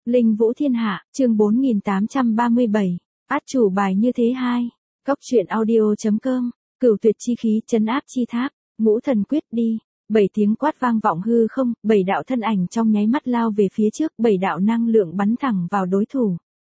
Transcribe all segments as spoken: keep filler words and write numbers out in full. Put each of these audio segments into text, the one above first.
Linh Vũ Thiên Hạ, chương bốn nghìn tám trăm ba mươi bảy. Át chủ bài như thế hai. Cóc truyện audio chấm com. Cửu tuyệt chi khí trấn áp chi tháp. Ngũ thần quyết đi. Bảy tiếng quát vang vọng hư không, bảy đạo thân ảnh trong nháy mắt lao về phía trước, bảy đạo năng lượng bắn thẳng vào đối thủ.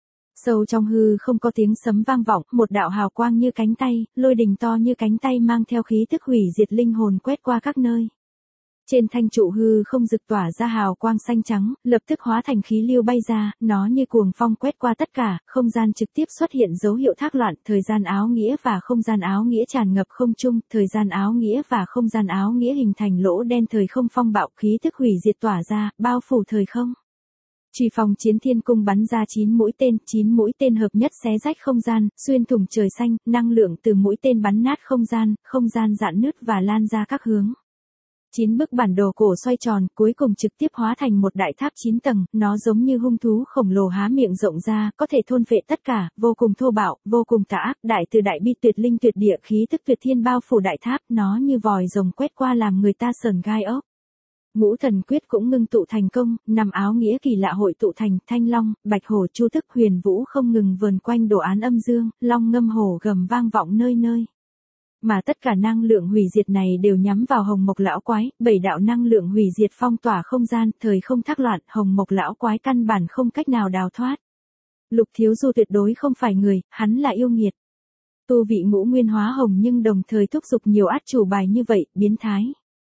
Sâu trong hư không có tiếng sấm vang vọng, một đạo hào quang như cánh tay, lôi đình to như cánh tay mang theo khí tức hủy diệt linh hồn quét qua các nơi. Trên thanh trụ hư không rực tỏa ra hào quang xanh trắng, lập tức hóa thành khí lưu bay ra, nó như cuồng phong quét qua tất cả, không gian trực tiếp xuất hiện dấu hiệu thác loạn, thời gian áo nghĩa và không gian áo nghĩa tràn ngập không trung, thời gian áo nghĩa và không gian áo nghĩa hình thành lỗ đen thời không phong bạo, khí tức hủy diệt tỏa ra, bao phủ thời không. Truy phong chiến thiên cung bắn ra chín mũi tên, chín mũi tên hợp nhất xé rách không gian, xuyên thủng trời xanh, năng lượng từ mũi tên bắn nát không gian, không gian rạn nứt và lan ra các hướng. Chín bức bản đồ cổ xoay tròn, cuối cùng trực tiếp hóa thành một đại tháp chín tầng, nó giống như hung thú khổng lồ há miệng rộng ra, có thể thôn phệ tất cả, vô cùng thô bạo, vô cùng tà ác, đại từ đại bi tuyệt linh tuyệt địa khí tức tuyệt thiên bao phủ đại tháp, nó như vòi rồng quét qua làm người ta sởn gai ốc. Ngũ thần quyết cũng ngưng tụ thành công, năm áo nghĩa kỳ lạ hội tụ thành thanh long, bạch hổ chu tức huyền vũ không ngừng vờn quanh đồ án âm dương, long ngâm hổ gầm vang vọng nơi nơi. Mà tất cả năng lượng hủy diệt này đều nhắm vào hồng mộc lão quái, bảy đạo năng lượng hủy diệt phong tỏa không gian, thời không thác loạn, hồng mộc lão quái căn bản không cách nào đào thoát. Lục Thiếu Du tuyệt đối không phải người, hắn là yêu nghiệt. Tu vị ngũ nguyên hóa hồng nhưng đồng thời thúc giục nhiều át chủ bài như vậy, biến thái.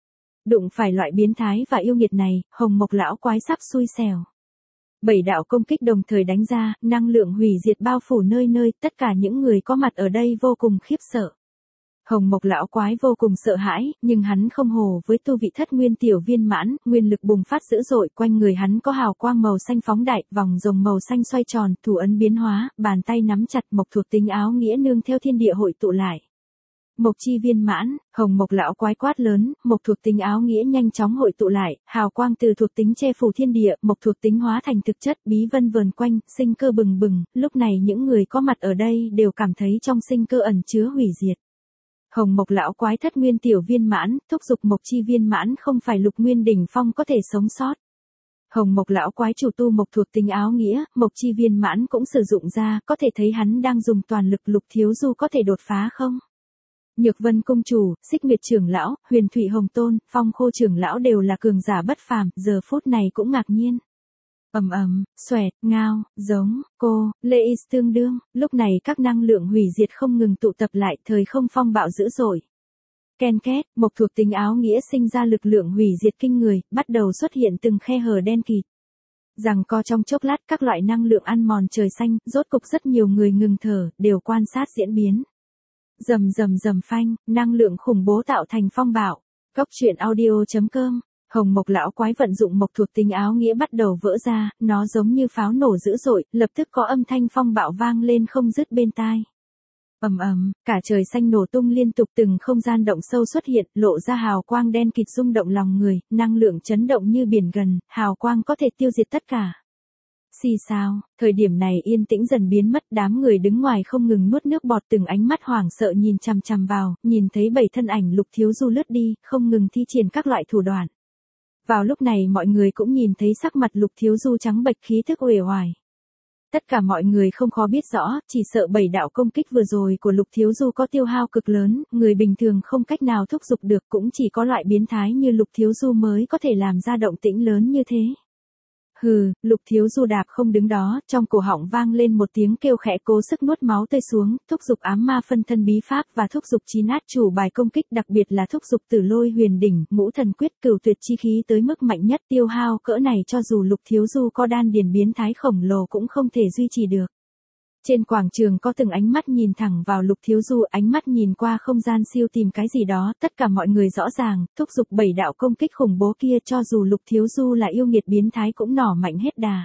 Đụng phải loại biến thái và yêu nghiệt này, hồng mộc lão quái sắp xui xẻo. Bảy đạo công kích đồng thời đánh ra, năng lượng hủy diệt bao phủ nơi nơi, tất cả những người có mặt ở đây vô cùng khiếp sợ. Hồng mộc lão quái vô cùng sợ hãi, nhưng hắn không hồ với tu vị thất nguyên tiểu viên mãn, nguyên lực bùng phát dữ dội, quanh người hắn có hào quang màu xanh phóng đại, vòng rồng màu xanh xoay tròn, thủ ấn biến hóa, bàn tay nắm chặt mộc thuộc tính áo nghĩa nương theo thiên địa hội tụ lại. Mộc chi viên mãn, hồng mộc lão quái quát lớn, mộc thuộc tính áo nghĩa nhanh chóng hội tụ lại, hào quang từ thuộc tính che phủ thiên địa, mộc thuộc tính hóa thành thực chất, bí vân vờn quanh, sinh cơ bừng bừng, lúc này những người có mặt ở đây đều cảm thấy trong sinh cơ ẩn chứa hủy diệt. Hồng mộc lão quái thất nguyên tiểu viên mãn, thúc giục mộc chi viên mãn không phải lục nguyên đỉnh phong có thể sống sót. Hồng mộc lão quái chủ tu mộc thuộc tính áo nghĩa, mộc chi viên mãn cũng sử dụng ra, có thể thấy hắn đang dùng toàn lực. Lục Thiếu Du có thể đột phá không? Nhược Vân cung chủ, Xích Nguyệt trưởng lão, Huyền Thủy Hồng Tôn, Phong Khô trưởng lão đều là cường giả bất phàm, giờ phút này cũng ngạc nhiên. Ầm ầm, xoẹt, ngao, giống, cô, lê is tương đương, lúc này các năng lượng hủy diệt không ngừng tụ tập lại, thời không phong bạo dữ dội. Ken két, mộc thuộc tính áo nghĩa sinh ra lực lượng hủy diệt kinh người, bắt đầu xuất hiện từng khe hở đen kịt. Rằng co trong chốc lát các loại năng lượng ăn mòn trời xanh, rốt cục rất nhiều người ngừng thở, đều quan sát diễn biến. Rầm rầm rầm phanh, năng lượng khủng bố tạo thành phong bạo. Cóc truyện audio chấm com. Hồng mộc lão quái vận dụng mộc thuộc tính áo nghĩa bắt đầu vỡ ra, nó giống như pháo nổ dữ dội, lập tức có âm thanh phong bạo vang lên không dứt bên tai. Ầm ầm, cả trời xanh nổ tung liên tục, từng không gian động sâu xuất hiện, lộ ra hào quang đen kịt rung động lòng người, năng lượng chấn động như biển gần, hào quang có thể tiêu diệt tất cả. Xì xào, thời điểm này yên tĩnh dần biến mất, đám người đứng ngoài không ngừng nuốt nước bọt, từng ánh mắt hoảng sợ nhìn chằm chằm vào, nhìn thấy bảy thân ảnh Lục Thiếu Du lướt đi, không ngừng thi triển các loại thủ đoạn. Vào lúc này mọi người cũng nhìn thấy sắc mặt Lục Thiếu Du trắng bệch, khí thức uể oải. Tất cả mọi người không khó biết rõ, chỉ sợ bảy đạo công kích vừa rồi của Lục Thiếu Du có tiêu hao cực lớn, người bình thường không cách nào thúc giục được, cũng chỉ có loại biến thái như Lục Thiếu Du mới có thể làm ra động tĩnh lớn như thế. Hừ, Lục Thiếu Du đạp không đứng đó, trong cổ họng vang lên một tiếng kêu khẽ, cố sức nuốt máu tươi xuống, thúc giục ám ma phân thân bí pháp và thúc giục chín át chủ bài công kích, đặc biệt là thúc giục Tử Lôi Huyền Đỉnh, Ngũ Thần Quyết, Cửu Tuyệt chi khí tới mức mạnh nhất, tiêu hao cỡ này cho dù Lục Thiếu Du có đan điền biến thái khổng lồ cũng không thể duy trì được. Trên quảng trường có từng ánh mắt nhìn thẳng vào Lục Thiếu Du, ánh mắt nhìn qua không gian siêu tìm cái gì đó, tất cả mọi người rõ ràng, thúc giục bảy đạo công kích khủng bố kia, cho dù Lục Thiếu Du là yêu nghiệt biến thái cũng nỏ mạnh hết đà.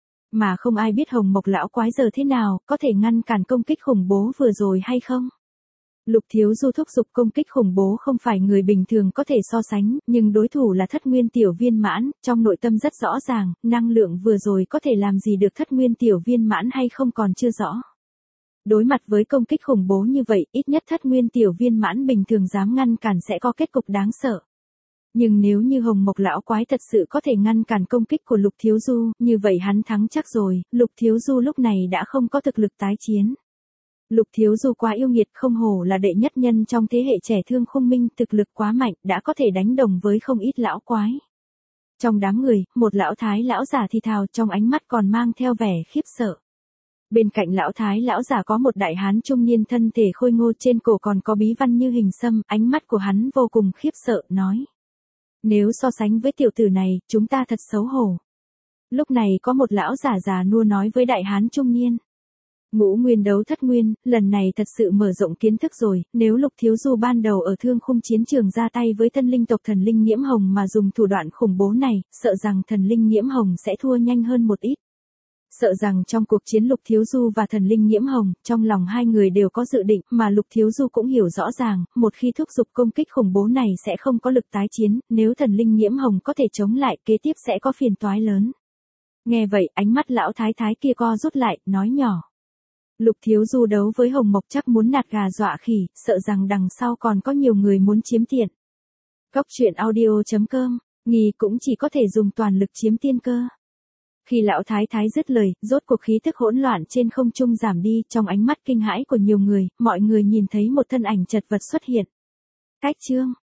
Mà không ai biết hồng mộc lão quái giờ thế nào, có thể ngăn cản công kích khủng bố vừa rồi hay không? Lục Thiếu Du thúc giục công kích khủng bố không phải người bình thường có thể so sánh, nhưng đối thủ là thất nguyên tiểu viên mãn, trong nội tâm rất rõ ràng, năng lượng vừa rồi có thể làm gì được thất nguyên tiểu viên mãn hay không còn chưa rõ. Đối mặt với công kích khủng bố như vậy, ít nhất thất nguyên tiểu viên mãn bình thường dám ngăn cản sẽ có kết cục đáng sợ. Nhưng nếu như Hồng Mộc lão quái thật sự có thể ngăn cản công kích của Lục Thiếu Du, như vậy hắn thắng chắc rồi, Lục Thiếu Du lúc này đã không có thực lực tái chiến. Lục Thiếu Du quá yêu nghiệt, không hổ là đệ nhất nhân trong thế hệ trẻ Thương Khung Minh, thực lực quá mạnh, đã có thể đánh đồng với không ít lão quái. Trong đám người, một lão thái lão giả thì thào, trong ánh mắt còn mang theo vẻ khiếp sợ. Bên cạnh lão thái lão giả có một đại hán trung niên thân thể khôi ngô, trên cổ còn có bí văn như hình sâm, ánh mắt của hắn vô cùng khiếp sợ, nói. Nếu so sánh với tiểu tử này, chúng ta thật xấu hổ. Lúc này có một lão giả già nua nói với đại hán trung niên. Ngũ nguyên đấu thất nguyên, lần này thật sự mở rộng kiến thức rồi, nếu Lục Thiếu Du ban đầu ở Thương Khung chiến trường ra tay với thân linh tộc thần linh Nghiễm Hồng mà dùng thủ đoạn khủng bố này, sợ rằng thần linh Nghiễm Hồng sẽ thua nhanh hơn một ít. Sợ rằng trong cuộc chiến Lục Thiếu Du và thần linh Nghiễm Hồng, trong lòng hai người đều có dự định, mà Lục Thiếu Du cũng hiểu rõ ràng, một khi thúc giục công kích khủng bố này sẽ không có lực tái chiến, nếu thần linh Nghiễm Hồng có thể chống lại, kế tiếp sẽ có phiền toái lớn. Nghe vậy, ánh mắt lão thái thái kia co rút lại, nói nhỏ. Lục Thiếu Du đấu với Hồng Mộc chắc muốn nạt gà dọa khỉ, sợ rằng đằng sau còn có nhiều người muốn chiếm tiện. Cốc truyện audio chấm com, nghi cũng chỉ có thể dùng toàn lực chiếm tiên cơ. Khi lão thái thái dứt lời, rốt cuộc khí thức hỗn loạn trên không trung giảm đi, trong ánh mắt kinh hãi của nhiều người, mọi người nhìn thấy một thân ảnh chật vật xuất hiện. Cách chương